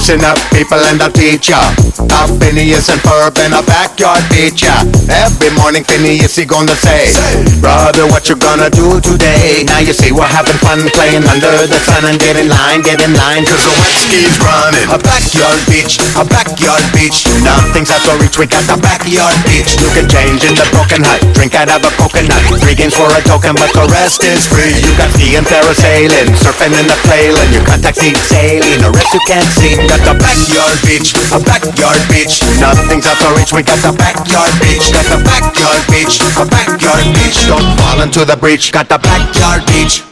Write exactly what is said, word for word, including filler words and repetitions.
Listen up, people, and I'll teach ya. Top Phineas and Ferb in a backyard beach, ya. Every morning Phineas he gonna say, say, brother, what you gonna do today? Now you see we're having fun playing under the sun, and get in line, get in line, cause the wet ski's running. A backyard beach, a backyard beach. Nothing's out of reach, we got the backyard beach. You can change in the broken hut, drink out of a coconut. Three games for a token, but the rest is free. You got ski and parasailing, surfing in the plane. You contact seat sailing, a rest you can't see. Got the backyard beach, a backyard beach. Nothing's out of reach, we got the backyard beach. Got the backyard beach, a backyard beach. Don't fall into the breach, got the backyard beach.